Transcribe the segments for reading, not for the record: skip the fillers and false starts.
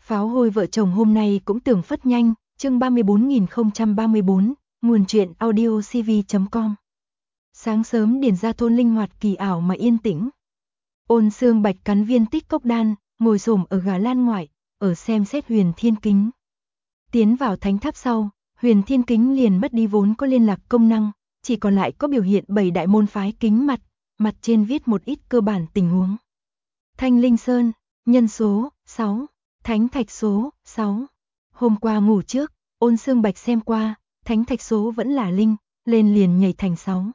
Pháo hôi vợ chồng hôm nay cũng tưởng phất nhanh, chương 34034, nguồn truyện audio cv.com. Sáng sớm Điền ra thôn linh hoạt kỳ ảo mà yên tĩnh. Ôn Xương Bạch cắn viên tích cốc đan, ngồi xổm ở gà lan ngoại, ở xem xét Huyền Thiên Kính. Tiến vào thánh tháp sau, Huyền Thiên Kính liền mất đi vốn có liên lạc công năng, chỉ còn lại có biểu hiện 7 đại môn phái kính mặt trên viết một ít cơ bản tình huống. Thanh Linh Sơn, nhân số 6, thánh thạch số 6. Hôm qua ngủ trước, Ôn Xương Bạch xem qua, thánh thạch số vẫn là linh, lên liền nhảy thành 6.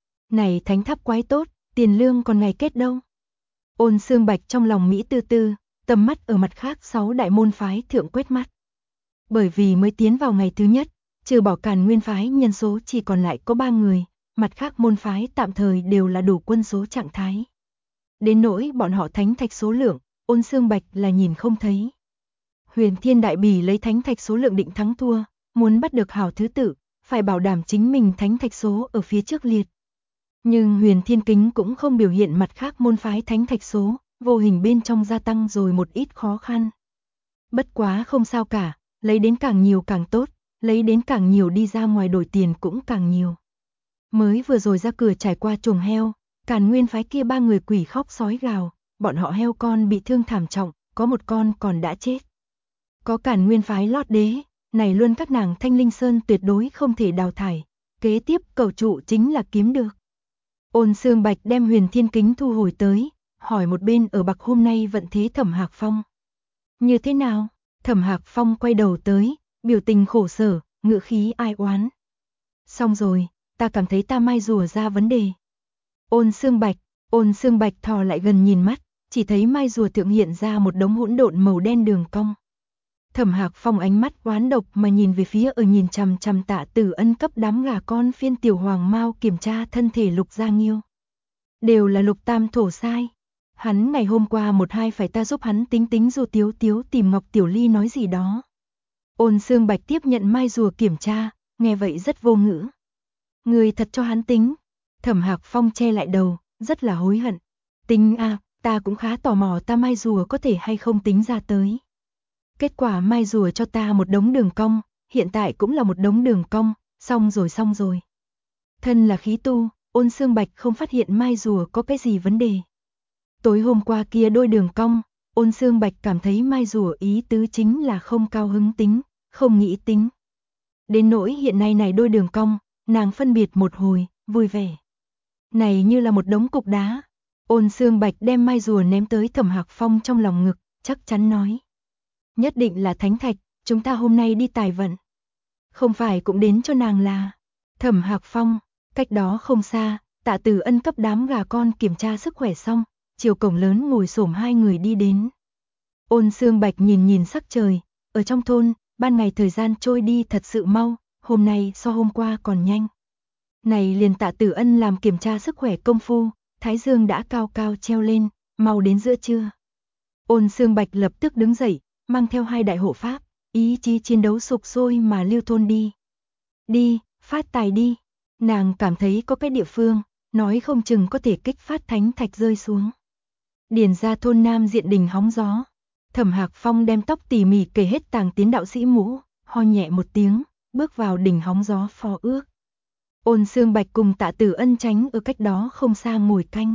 Này thánh tháp quái tốt, tiền lương còn ngày kết đâu. Ôn Xương Bạch trong lòng mỹ tư tư, tầm mắt ở mặt khác 6 đại môn phái thượng quét mắt. Bởi vì mới tiến vào ngày thứ nhất, trừ bỏ Càn Nguyên phái nhân số chỉ còn lại có 3 người, mặt khác môn phái tạm thời đều là đủ quân số trạng thái. Đến nỗi bọn họ thánh thạch số lượng, Ôn Xương Bạch là nhìn không thấy. Huyền Thiên Đại Bỉ lấy thánh thạch số lượng định thắng thua, muốn bắt được hảo thứ tự, phải bảo đảm chính mình thánh thạch số ở phía trước liệt. Nhưng Huyền Thiên Kính cũng không biểu hiện mặt khác môn phái thánh thạch số, vô hình bên trong gia tăng rồi một ít khó khăn. Bất quá không sao cả, lấy đến càng nhiều càng tốt, lấy đến càng nhiều đi ra ngoài đổi tiền cũng càng nhiều. Mới vừa rồi ra cửa trải qua chuồng heo, Càn Nguyên phái kia 3 người quỷ khóc sói gào, bọn họ heo con bị thương thảm trọng, có một con còn đã chết. Có Càn Nguyên phái lót đế, này luôn các nàng Thanh Linh Sơn tuyệt đối không thể đào thải, kế tiếp cầu trụ chính là kiếm được. Ôn Xương Bạch đem Huyền Thiên Kính thu hồi tới, hỏi một bên ở bạc hôm nay vận thế Thẩm Hạc Phong. Như thế nào? Thẩm Hạc Phong quay đầu tới, biểu tình khổ sở, ngữ khí ai oán. Xong rồi, ta cảm thấy ta mai rùa ra vấn đề. Ôn Xương Bạch thò lại gần nhìn mắt, chỉ thấy mai rùa thượng hiện ra một đống hỗn độn màu đen đường cong. Thẩm Hạc Phong ánh mắt oán độc mà nhìn về phía ở nhìn chằm chằm Tạ Tử Ân cấp đám gà con phiên tiểu hoàng mao kiểm tra thân thể Lục Gia Nghiêu. Đều là Lục Tam thổ sai. Hắn ngày hôm qua một hai phải ta giúp hắn tính dù Tiếu Tiếu tìm Ngọc Tiểu Ly nói gì đó. Ôn Xương Bạch tiếp nhận mai rùa kiểm tra, nghe vậy rất vô ngữ. Người thật cho hắn tính. Thẩm Hạc Phong che lại đầu, rất là hối hận. Tính à, ta cũng khá tò mò ta mai rùa có thể hay không tính ra tới. Kết quả mai rùa cho ta một đống đường cong, hiện tại cũng là một đống đường cong, xong rồi. Thân là khí tu, Ôn Xương Bạch không phát hiện mai rùa có cái gì vấn đề. Tối hôm qua kia đôi đường cong, Ôn Xương Bạch cảm thấy mai rùa ý tứ chính là không cao hứng tính, không nghĩ tính. Đến nỗi hiện nay này đôi đường cong, nàng phân biệt một hồi, vui vẻ. Này như là một đống cục đá. Ôn Xương Bạch đem mai rùa ném tới Thẩm Hạc Phong trong lòng ngực, chắc chắn nói. Nhất định là thánh thạch, chúng ta hôm nay đi tài vận. Không phải cũng đến cho nàng là. Thẩm Hạc Phong, cách đó không xa, Tạ Tử Ân cấp đám gà con kiểm tra sức khỏe xong, chiều cổng lớn ngồi xổm 2 người đi đến. Ôn Xương Bạch nhìn sắc trời, ở trong thôn, ban ngày thời gian trôi đi thật sự mau, hôm nay so hôm qua còn nhanh. Này liền Tạ Tử Ân làm kiểm tra sức khỏe công phu, thái dương đã cao cao treo lên, mau đến giữa trưa. Ôn Xương Bạch lập tức đứng dậy, mang theo 2 đại hộ pháp, ý chí chiến đấu sục sôi mà lưu thôn đi. Đi, phát tài đi. Nàng cảm thấy có cái địa phương, nói không chừng có thể kích phát thánh thạch rơi xuống. Điền ra thôn Nam Diện Đình hóng gió. Thẩm Hạc Phong đem tóc tỉ mỉ kể hết tàng tiến đạo sĩ mũ, ho nhẹ một tiếng, bước vào đỉnh hóng gió phò ước. Ôn Xương Bạch cùng Tạ Tử Ân tránh ở cách đó không xa ngồi canh.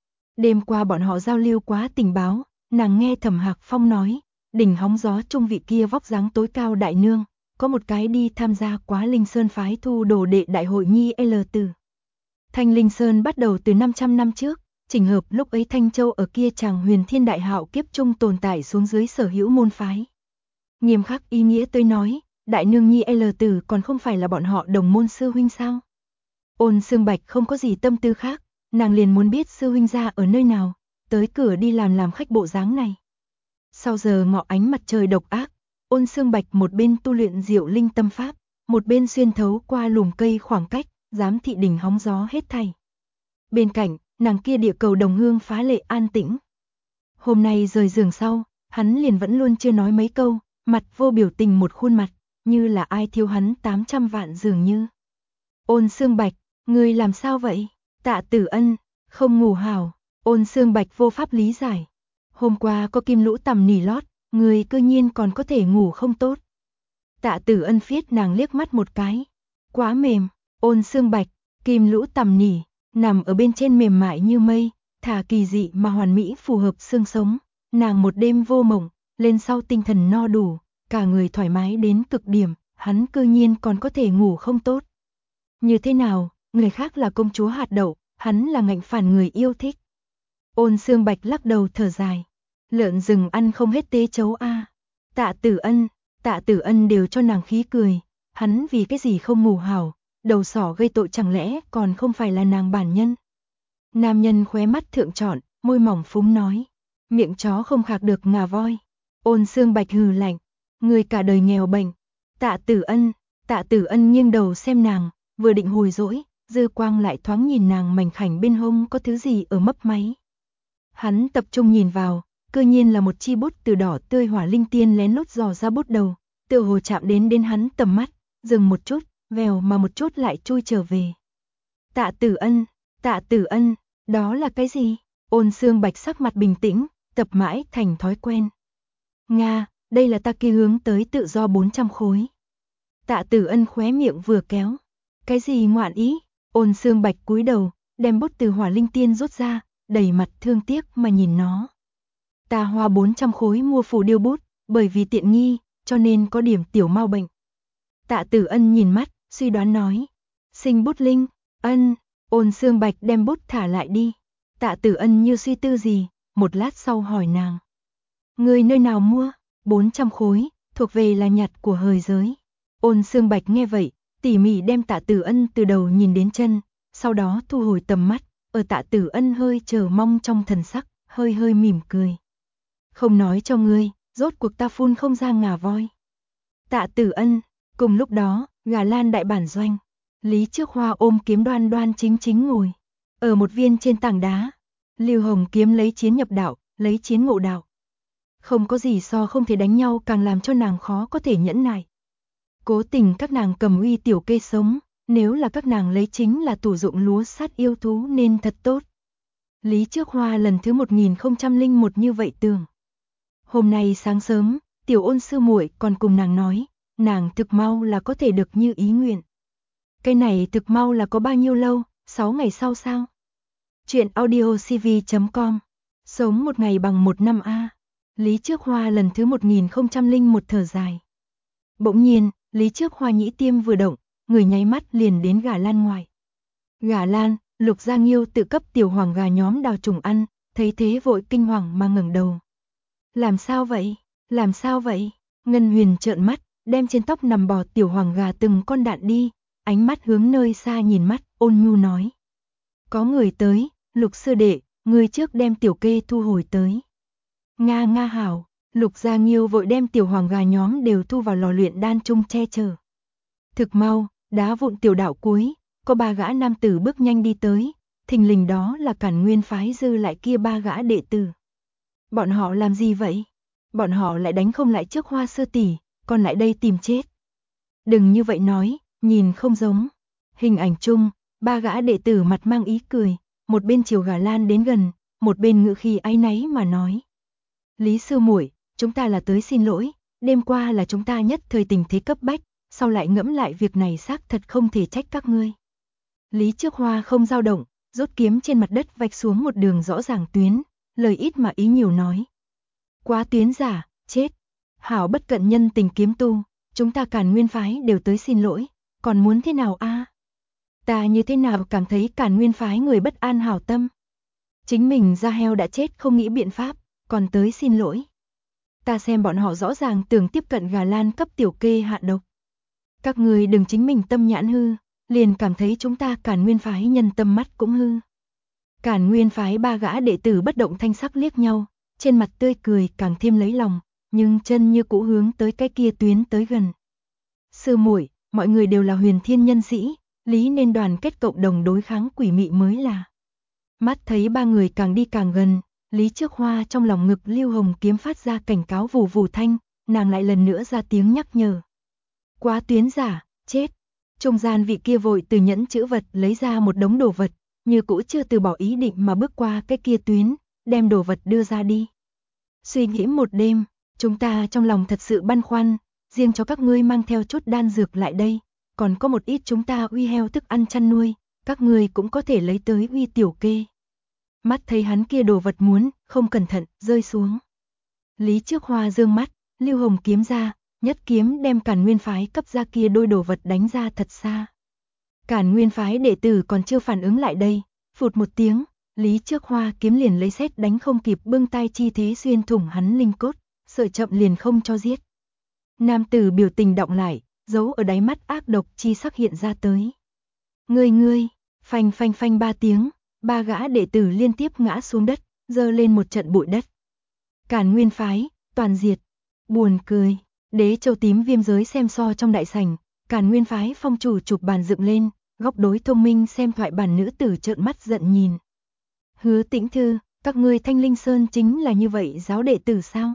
Đêm qua bọn họ giao lưu quá tình báo, nàng nghe Thẩm Hạc Phong nói, đỉnh hóng gió trung vị kia vóc dáng tối cao đại nương, có một cái đi tham gia quá Linh Sơn phái thu đồ đệ đại hội nhi L tử. Thanh Linh Sơn bắt đầu từ 500 năm trước, chỉnh hợp lúc ấy Thanh Châu ở kia chàng Huyền Thiên đại hạo kiếp trung tồn tại xuống dưới sở hữu môn phái. Nghiêm khắc ý nghĩa tôi nói, đại nương nhi L tử còn không phải là bọn họ đồng môn sư huynh sao? Ôn Xương Bạch không có gì tâm tư khác, nàng liền muốn biết sư huynh gia ở nơi nào, tới cửa đi làm khách bộ dáng này. Sau giờ ngọ ánh mặt trời độc ác, Ôn Xương Bạch một bên tu luyện diệu linh tâm pháp, một bên xuyên thấu qua lùm cây khoảng cách, giám thị đỉnh hóng gió hết thảy. Bên cạnh, nàng kia địa cầu đồng hương phá lệ an tĩnh. Hôm nay rời giường sau, hắn liền vẫn luôn chưa nói mấy câu, mặt vô biểu tình một khuôn mặt, như là ai thiếu hắn 800 vạn dường như. Ôn Xương Bạch, ngươi làm sao vậy? Tạ Tử Ân, không ngủ hảo. Ôn Xương Bạch vô pháp lý giải. Hôm qua có kim lũ tầm nỉ lót, Người cư nhiên còn có thể ngủ không tốt. Tạ Tử Ân phiết nàng liếc mắt một cái. Quá mềm, Ôn Xương Bạch, kim lũ tằm nỉ, nằm ở bên trên mềm mại như mây, thả kỳ dị mà hoàn mỹ phù hợp xương sống. Nàng một đêm vô mộng, lên sau tinh thần no đủ, cả người thoải mái đến cực điểm, hắn cư nhiên còn có thể ngủ không tốt. Như thế nào, người khác là công chúa hạt đậu, hắn là ngạnh phản người yêu thích. Ôn Xương Bạch lắc đầu thở dài. Lợn rừng ăn không hết tế chấu a. Tạ Tử Ân đều cho nàng khí cười, hắn vì cái gì không ngủ hảo, đầu sỏ gây tội chẳng lẽ còn không phải là nàng bản nhân. Nam nhân khóe mắt thượng trọn, môi mỏng phúng nói, miệng chó không khạc được ngà voi. Ôn Xương Bạch hừ lạnh, người cả đời nghèo bệnh. Tạ Tử Ân nghiêng đầu xem nàng, vừa định hồi dỗi, dư quang lại thoáng nhìn nàng mảnh khảnh bên hông có thứ gì ở mấp máy. Hắn tập trung nhìn vào, cư nhiên là một chi bút từ đỏ tươi hỏa linh tiên lén lút dò ra bút đầu, tựa hồ chạm đến hắn tầm mắt, dừng một chút, vèo mà một chút lại chui trở về. Tạ Tử Ân, đó là cái gì? Ôn Xương Bạch sắc mặt bình tĩnh, tập mãi thành thói quen. Nga, đây là ta kia hướng tới tự do 400 khối. Tạ Tử Ân khóe miệng vừa kéo. Cái gì ngoạn ý? Ôn Xương Bạch cúi đầu, đem bút từ hỏa linh tiên rút ra, đầy mặt thương tiếc mà nhìn nó. Ta hoa 400 khối mua phù điêu bút, bởi vì tiện nghi, cho nên có điểm tiểu mau bệnh. Tạ Tử Ân nhìn mắt, suy đoán nói. Sinh bút linh, ân, Ôn Xương Bạch đem bút thả lại đi. Tạ Tử Ân như suy tư gì, một lát sau hỏi nàng. Người nơi nào mua? 400 khối, thuộc về là nhặt của hời giới. Ôn Xương Bạch nghe vậy, tỉ mỉ đem Tạ Tử Ân từ đầu nhìn đến chân, sau đó thu hồi tầm mắt, ở Tạ Tử Ân hơi chờ mong trong thần sắc, hơi mỉm cười. Không nói cho ngươi, rốt cuộc ta phun không ra ngà voi. Tạ Tử Ân, cùng lúc đó, Gà Lan đại bản doanh, Lý Trước Hoa ôm kiếm đoan đoan chính ngồi. Ở một viên trên tảng đá, Lưu Hồng Kiếm lấy chiến nhập đạo, lấy chiến ngộ đạo. Không có gì so không thể đánh nhau càng làm cho nàng khó có thể nhẫn nại. Cố tình các nàng cầm uy tiểu kê sống, nếu là các nàng lấy chính là tủ dụng lúa sát yêu thú nên thật tốt. Lý Trước Hoa lần thứ 1001 như vậy tưởng. Hôm nay sáng sớm, tiểu Ôn sư muội còn cùng nàng nói, nàng thực mau là có thể được như ý nguyện. Cái này thực mau là có bao nhiêu lâu, 6 ngày sau sao? Chuyện audiocv.com. Sống một ngày bằng một năm a. Lý Trước Hoa lần thứ 1001 thở dài. Bỗng nhiên, Lý Trước Hoa nhĩ tiêm vừa động, người nháy mắt liền đến Gà Lan ngoài. Gà Lan, Lục Gia Nghiêu tự cấp tiểu hoàng gà nhóm đào trùng ăn, thấy thế vội kinh hoàng mà ngẩng đầu. Làm sao vậy? Làm sao vậy? Ngân Huyền trợn mắt, đem trên tóc nằm bò tiểu hoàng gà từng con đạn đi, ánh mắt hướng nơi xa nhìn mắt, ôn nhu nói. Có người tới, Lục sư đệ, người trước đem tiểu kê thu hồi tới. Nga nga hảo, Lục Gia Nghiêu vội đem tiểu hoàng gà nhóm đều thu vào lò luyện đan chung che chở. Thực mau, đá vụn tiểu đạo cuối, có 3 gã nam tử bước nhanh đi tới, thình lình đó là Cản Nguyên phái dư lại kia 3 gã đệ tử. Bọn họ làm gì vậy? Bọn họ lại đánh không lại Trước Hoa sư tỷ, còn lại đây tìm chết. Đừng như vậy nói, nhìn không giống. Hình ảnh chung, 3 gã đệ tử mặt mang ý cười, một bên chiều Gà Lan đến gần, một bên ngữ khí áy náy mà nói. Lý sư muội, chúng ta là tới xin lỗi, đêm qua là chúng ta nhất thời tình thế cấp bách, sau lại ngẫm lại việc này xác thật không thể trách các ngươi. Lý Trước Hoa không dao động, rút kiếm trên mặt đất vạch xuống một đường rõ ràng tuyến, lời ít mà ý nhiều nói. Quá tuyến giả, chết. Hảo bất cận nhân tình kiếm tu, chúng ta Càn Nguyên phái đều tới xin lỗi, còn muốn thế nào a? Ta như thế nào cảm thấy Càn Nguyên phái người bất an hảo tâm. Chính mình da heo đã chết không nghĩ biện pháp, còn tới xin lỗi. Ta xem bọn họ rõ ràng tưởng tiếp cận Gà Lan cấp tiểu kê hạ độc. Các người đừng chính mình tâm nhãn hư, liền cảm thấy chúng ta Càn Nguyên phái nhân tâm mắt cũng hư. Càn Nguyên phái 3 gã đệ tử bất động thanh sắc liếc nhau, trên mặt tươi cười càng thêm lấy lòng, nhưng chân như cũ hướng tới cái kia tuyến tới gần. Sư muội, mọi người đều là huyền thiên nhân sĩ, lý nên đoàn kết cộng đồng đối kháng quỷ mị mới là. Mắt thấy 3 người càng đi càng gần, Lý Trước Hoa trong lòng ngực Lưu Hồng Kiếm phát ra cảnh cáo vù vù thanh, nàng lại lần nữa ra tiếng nhắc nhở. Quá tuyến giả, chết. Trung gian vị kia vội từ nhẫn chữ vật lấy ra một đống đồ vật, như cũ chưa từ bỏ ý định mà bước qua cái kia tuyến, đem đồ vật đưa ra đi. Suy nghĩ một đêm, Chúng ta trong lòng thật sự băn khoăn, riêng cho các ngươi mang theo chút đan dược lại đây, còn có một ít chúng ta uy heo thức ăn chăn nuôi, các ngươi cũng có thể lấy tới uy tiểu kê. Mắt thấy hắn kia đồ vật muốn, không cẩn thận, rơi xuống. Lý Trước Hoa dương mắt, lưu hồng kiếm ra, nhất kiếm đem Càn Nguyên phái cấp ra kia đôi đồ vật đánh ra thật xa. Càn Nguyên phái đệ tử còn chưa phản ứng lại đây, phụt một tiếng, Lý Trước Hoa kiếm liền lấy sét đánh không kịp bưng tay chi thế xuyên thủng hắn linh cốt, sợ chậm liền không cho giết. Nam tử biểu tình động lại, giấu ở đáy mắt ác độc chi sắc hiện ra tới. Ngươi, phanh phanh phanh 3 tiếng, 3 gã đệ tử liên tiếp ngã xuống đất, dơ lên một trận bụi đất. Càn Nguyên phái, toàn diệt. Buồn cười, Đế Châu tím viêm giới xem so trong đại sảnh, Càn Nguyên phái phong chủ chụp bàn dựng lên, góc đối thông minh xem thoại bản nữ tử trợn mắt giận nhìn. Hứa Tĩnh Thư, các ngươi Thanh Linh Sơn chính là như vậy giáo đệ tử sao?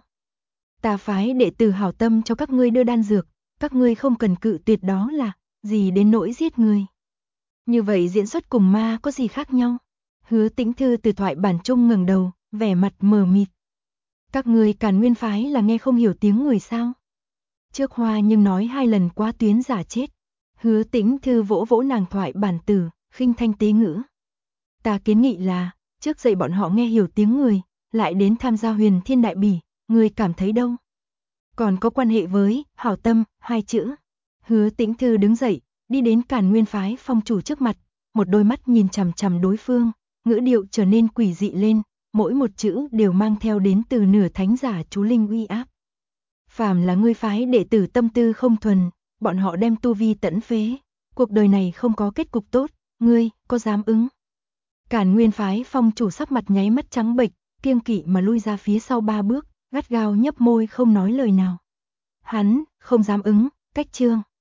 Ta phái đệ tử hảo tâm cho các ngươi đưa đan dược, các ngươi không cần cự tuyệt đó là gì đến nỗi giết người. Như vậy diễn xuất cùng ma có gì khác nhau? Hứa Tĩnh Thư từ thoại bản trung ngẩng đầu, vẻ mặt mờ mịt. Các ngươi Càn Nguyên phái là nghe không hiểu tiếng người sao? Trước Hoa nhưng nói 2 lần quá tuyến giả chết. Hứa Tĩnh Thư vỗ vỗ nàng thoại bản tử, khinh thanh tế ngữ. Ta kiến nghị là, trước dạy bọn họ nghe hiểu tiếng người, lại đến tham gia Huyền Thiên Đại Bỉ, ngươi cảm thấy đâu? Còn có quan hệ với hảo tâm 2 chữ. Hứa Tĩnh Thư đứng dậy, đi đến Càn Nguyên phái phong chủ trước mặt, một đôi mắt nhìn chằm chằm đối phương, ngữ điệu trở nên quỷ dị lên, mỗi một chữ đều mang theo đến từ nửa thánh giả chú linh uy áp. Phàm là ngươi phái đệ tử tâm tư không thuần, bọn họ đem tu vi tẫn phế, cuộc đời này không có kết cục tốt, ngươi có dám ứng? Càn Nguyên phái phong chủ sắc mặt nháy mắt trắng bệch, kiêng kỵ mà lui ra phía sau 3 bước, gắt gao nhấp môi không nói lời nào. Hắn không dám ứng, cách chương.